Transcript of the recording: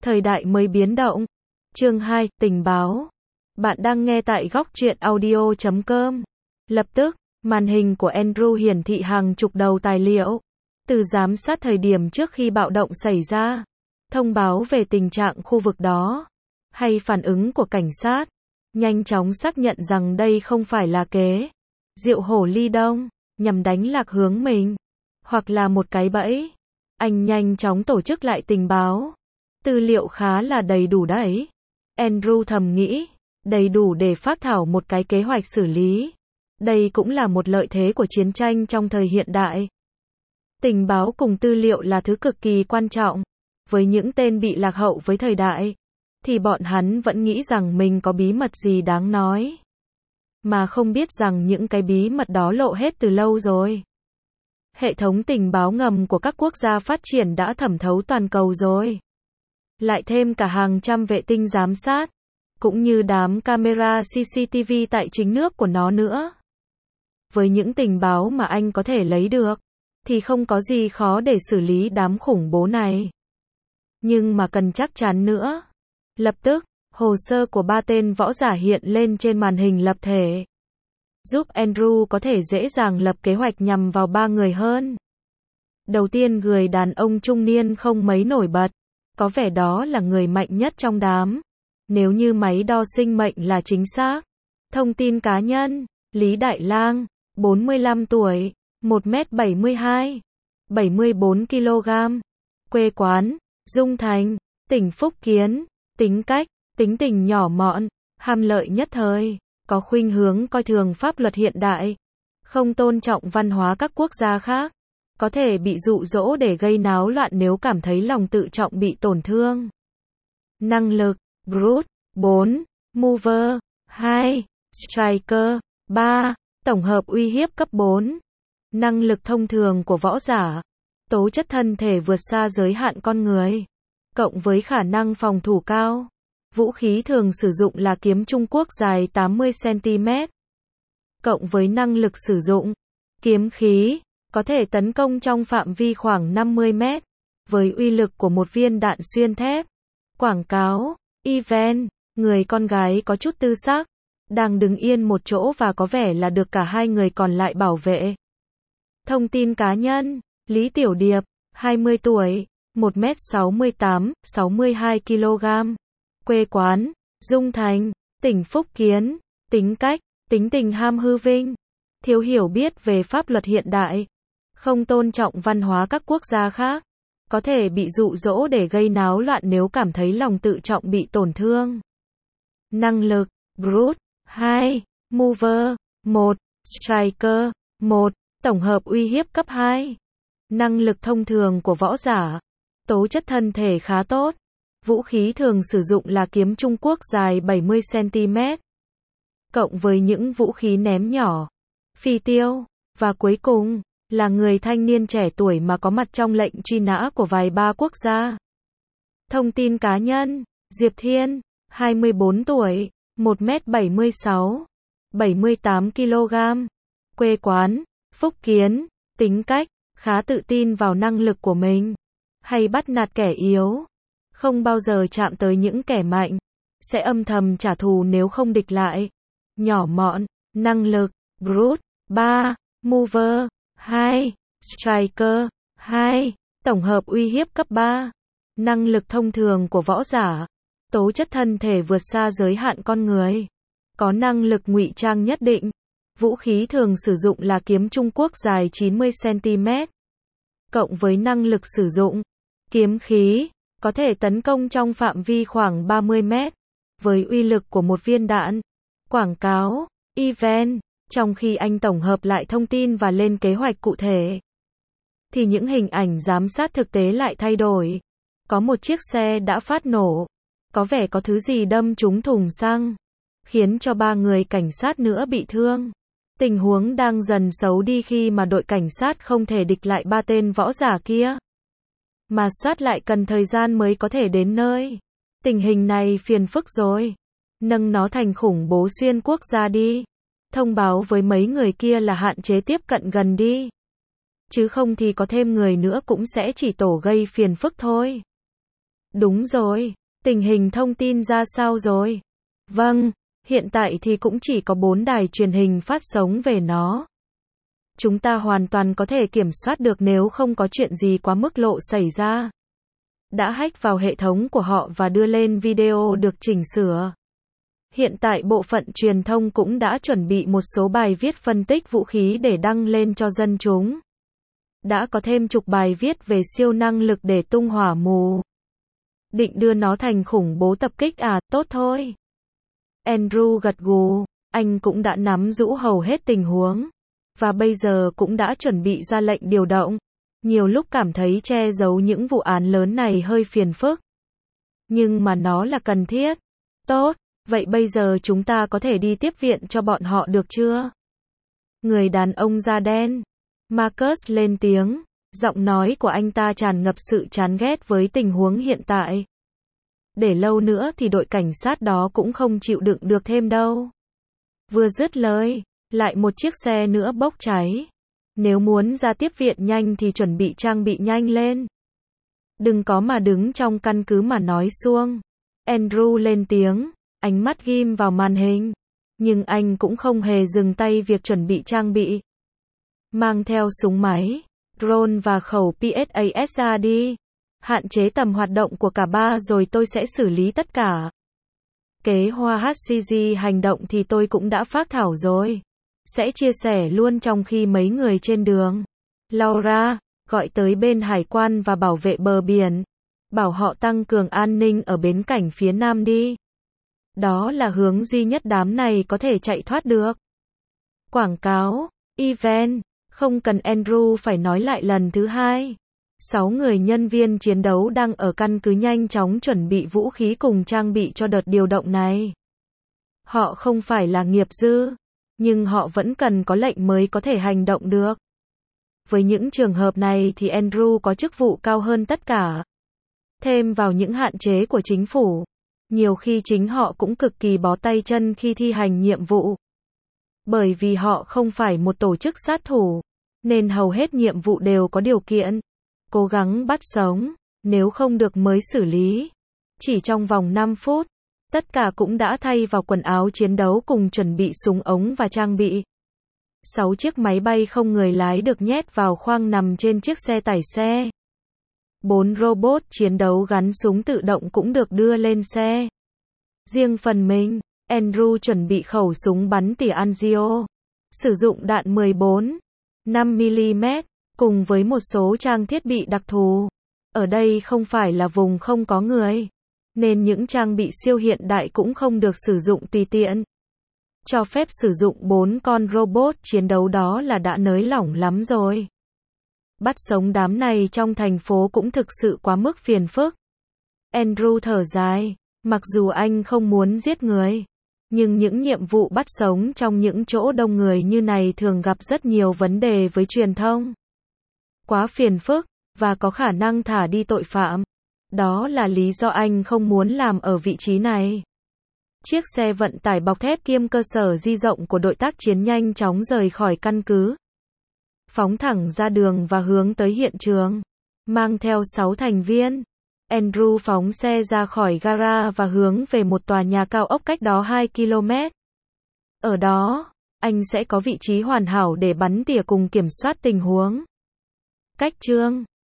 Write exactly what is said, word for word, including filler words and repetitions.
Thời đại mới biến động. Chương hai, tình báo. Bạn đang nghe tại góc truyện audio chấm com. Lập tức, màn hình của Andrew hiển thị hàng chục đầu tài liệu từ giám sát thời điểm trước khi bạo động xảy ra, thông báo về tình trạng khu vực đó, hay phản ứng của cảnh sát. Nhanh chóng xác nhận rằng đây không phải là kế diệu hổ ly đông, nhằm đánh lạc hướng mình, hoặc là một cái bẫy. Anh nhanh chóng tổ chức lại tình báo. Tư liệu khá là đầy đủ đấy. Andrew thầm nghĩ, đầy đủ để phát thảo một cái kế hoạch xử lý. Đây cũng là một lợi thế của chiến tranh trong thời hiện đại. Tình báo cùng tư liệu là thứ cực kỳ quan trọng. Với những tên bị lạc hậu với thời đại, thì bọn hắn vẫn nghĩ rằng mình có bí mật gì đáng nói, mà không biết rằng những cái bí mật đó lộ hết từ lâu rồi. Hệ thống tình báo ngầm của các quốc gia phát triển đã thẩm thấu toàn cầu rồi. Lại thêm cả hàng trăm vệ tinh giám sát, cũng như đám camera xê xê tê vê tại chính nước của nó nữa. Với những tình báo mà anh có thể lấy được, thì không có gì khó để xử lý đám khủng bố này. Nhưng mà cần chắc chắn nữa. Lập tức, hồ sơ của ba tên võ giả hiện lên trên màn hình lập thể, giúp Andrew có thể dễ dàng lập kế hoạch nhằm vào ba người hơn. Đầu tiên, người đàn ông trung niên không mấy nổi bật, có vẻ đó là người mạnh nhất trong đám. Nếu như máy đo sinh mệnh là chính xác. Thông tin cá nhân, Lý Đại Lang, bốn mươi lăm tuổi, một mét bảy mươi hai, bảy mươi bốn ki lô gam. Quê quán, Dung Thành, tỉnh Phúc Kiến. Tính cách, tính tình nhỏ mọn, ham lợi nhất thời, có khuynh hướng coi thường pháp luật hiện đại, không tôn trọng văn hóa các quốc gia khác, có thể bị dụ dỗ để gây náo loạn nếu cảm thấy lòng tự trọng bị tổn thương. Năng lực, Brute, bốn, Mover, hai, Striker, ba, tổng hợp uy hiếp cấp bốn. Năng lực thông thường của võ giả, tố chất thân thể vượt xa giới hạn con người, cộng với khả năng phòng thủ cao. Vũ khí thường sử dụng là kiếm Trung Quốc dài tám mươi xăng ti mét, cộng với năng lực sử dụng kiếm khí, có thể tấn công trong phạm vi khoảng năm mươi mét, với uy lực của một viên đạn xuyên thép. Quảng cáo, event, người con gái có chút tư sắc, đang đứng yên một chỗ và có vẻ là được cả hai người còn lại bảo vệ. Thông tin cá nhân, Lý Tiểu Điệp, hai mươi tuổi, một mét sáu mươi tám, sáu mươi hai ki lô gam. Quê quán, Dung Thành, tỉnh Phúc Kiến. Tính cách, tính tình ham hư vinh, thiếu hiểu biết về pháp luật hiện đại, không tôn trọng văn hóa các quốc gia khác, có thể bị dụ dỗ để gây náo loạn nếu cảm thấy lòng tự trọng bị tổn thương. Năng lực, Brute, hai, Mover, một, Striker, một, tổng hợp uy hiếp cấp hai. Năng lực thông thường của võ giả, tố chất thân thể khá tốt. Vũ khí thường sử dụng là kiếm Trung Quốc dài bảy mươi xăng ti mét, cộng với những vũ khí ném nhỏ, phi tiêu, và cuối cùng, là người thanh niên trẻ tuổi mà có mặt trong lệnh truy nã của vài ba quốc gia. Thông tin cá nhân, Diệp Thiên, hai mươi bốn tuổi, một mét bảy mươi sáu, bảy mươi tám ki lô gam. Quê quán, Phúc Kiến. Tính cách, khá tự tin vào năng lực của mình, hay bắt nạt kẻ yếu, không bao giờ chạm tới những kẻ mạnh, sẽ âm thầm trả thù nếu không địch lại. Nhỏ mọn, năng lực, Brute, ba, Mover, hai, Striker, hai, tổng hợp uy hiếp cấp ba. Năng lực thông thường của võ giả, tố chất thân thể vượt xa giới hạn con người, có năng lực ngụy trang nhất định. Vũ khí thường sử dụng là kiếm Trung Quốc dài chín mươi xăng ti mét, cộng với năng lực sử dụng kiếm khí, có thể tấn công trong phạm vi khoảng ba mươi mét, với uy lực của một viên đạn. Quảng cáo, event, trong khi anh tổng hợp lại thông tin và lên kế hoạch cụ thể, thì những hình ảnh giám sát thực tế lại thay đổi. Có một chiếc xe đã phát nổ, có vẻ có thứ gì đâm trúng thùng xăng, khiến cho ba người cảnh sát nữa bị thương. Tình huống đang dần xấu đi khi mà đội cảnh sát không thể địch lại ba tên võ giả kia, mà soát lại cần thời gian mới có thể đến nơi. Tình hình này phiền phức rồi. Nâng nó thành khủng bố xuyên quốc gia đi. Thông báo với mấy người kia là hạn chế tiếp cận gần đi. Chứ không thì có thêm người nữa cũng sẽ chỉ tổ gây phiền phức thôi. Đúng rồi, tình hình thông tin ra sao rồi? Vâng, hiện tại thì cũng chỉ có bốn đài truyền hình phát sóng về nó. Chúng ta hoàn toàn có thể kiểm soát được nếu không có chuyện gì quá mức lộ xảy ra. Đã hack vào hệ thống của họ và đưa lên video được chỉnh sửa. Hiện tại bộ phận truyền thông cũng đã chuẩn bị một số bài viết phân tích vũ khí để đăng lên cho dân chúng. Đã có thêm chục bài viết về siêu năng lực để tung hỏa mù. Định đưa nó thành khủng bố tập kích à, tốt thôi. Andrew gật gù, anh cũng đã nắm giữ hầu hết tình huống. Và bây giờ cũng đã chuẩn bị ra lệnh điều động. Nhiều lúc cảm thấy che giấu những vụ án lớn này hơi phiền phức. Nhưng mà nó là cần thiết. Tốt, vậy bây giờ chúng ta có thể đi tiếp viện cho bọn họ được chưa? Người đàn ông da đen. Marcus lên tiếng. Giọng nói của anh ta tràn ngập sự chán ghét với tình huống hiện tại. Để lâu nữa thì đội cảnh sát đó cũng không chịu đựng được thêm đâu. Vừa dứt lời, lại một chiếc xe nữa bốc cháy. Nếu muốn ra tiếp viện nhanh thì chuẩn bị trang bị nhanh lên. Đừng có mà đứng trong căn cứ mà nói suông. Andrew lên tiếng, ánh mắt ghim vào màn hình. Nhưng anh cũng không hề dừng tay việc chuẩn bị trang bị. Mang theo súng máy, drone và khẩu pê ét a ét a đi. Hạn chế tầm hoạt động của cả ba rồi tôi sẽ xử lý tất cả. Kế hoạch hát xê giê hành động thì tôi cũng đã phác thảo rồi. Sẽ chia sẻ luôn trong khi mấy người trên đường. Laura, gọi tới bên hải quan và bảo vệ bờ biển. Bảo họ tăng cường an ninh ở bến cảnh phía nam đi. Đó là hướng duy nhất đám này có thể chạy thoát được. Quảng cáo, event, không cần Andrew phải nói lại lần thứ hai. Sáu người nhân viên chiến đấu đang ở căn cứ nhanh chóng chuẩn bị vũ khí cùng trang bị cho đợt điều động này. Họ không phải là nghiệp dư, nhưng họ vẫn cần có lệnh mới có thể hành động được. Với những trường hợp này thì Andrew có chức vụ cao hơn tất cả. Thêm vào những hạn chế của chính phủ, nhiều khi chính họ cũng cực kỳ bó tay chân khi thi hành nhiệm vụ. Bởi vì họ không phải một tổ chức sát thủ, nên hầu hết nhiệm vụ đều có điều kiện. Cố gắng bắt sống, nếu không được mới xử lý. Chỉ trong vòng năm phút, tất cả cũng đã thay vào quần áo chiến đấu cùng chuẩn bị súng ống và trang bị. Sáu chiếc máy bay không người lái được nhét vào khoang nằm trên chiếc xe tải xe. Bốn robot chiến đấu gắn súng tự động cũng được đưa lên xe. Riêng phần mình, Andrew chuẩn bị khẩu súng bắn tỉa Anzio. Sử dụng đạn mười bốn, năm mi-li-mét, cùng với một số trang thiết bị đặc thù. Ở đây không phải là vùng không có người, nên những trang bị siêu hiện đại cũng không được sử dụng tùy tiện. Cho phép sử dụng bốn con robot chiến đấu đó là đã nới lỏng lắm rồi. Bắt sống đám này trong thành phố cũng thực sự quá mức phiền phức. Andrew thở dài, mặc dù anh không muốn giết người, nhưng những nhiệm vụ bắt sống trong những chỗ đông người như này thường gặp rất nhiều vấn đề với truyền thông. Quá phiền phức, và có khả năng thả đi tội phạm. Đó là lý do anh không muốn làm ở vị trí này. Chiếc xe vận tải bọc thép kiêm cơ sở di động của đội tác chiến nhanh chóng rời khỏi căn cứ. Phóng thẳng ra đường và hướng tới hiện trường. Mang theo sáu thành viên, Andrew phóng xe ra khỏi gara và hướng về một tòa nhà cao ốc cách đó hai ki lô mét. Ở đó, anh sẽ có vị trí hoàn hảo để bắn tỉa cùng kiểm soát tình huống. Cách chương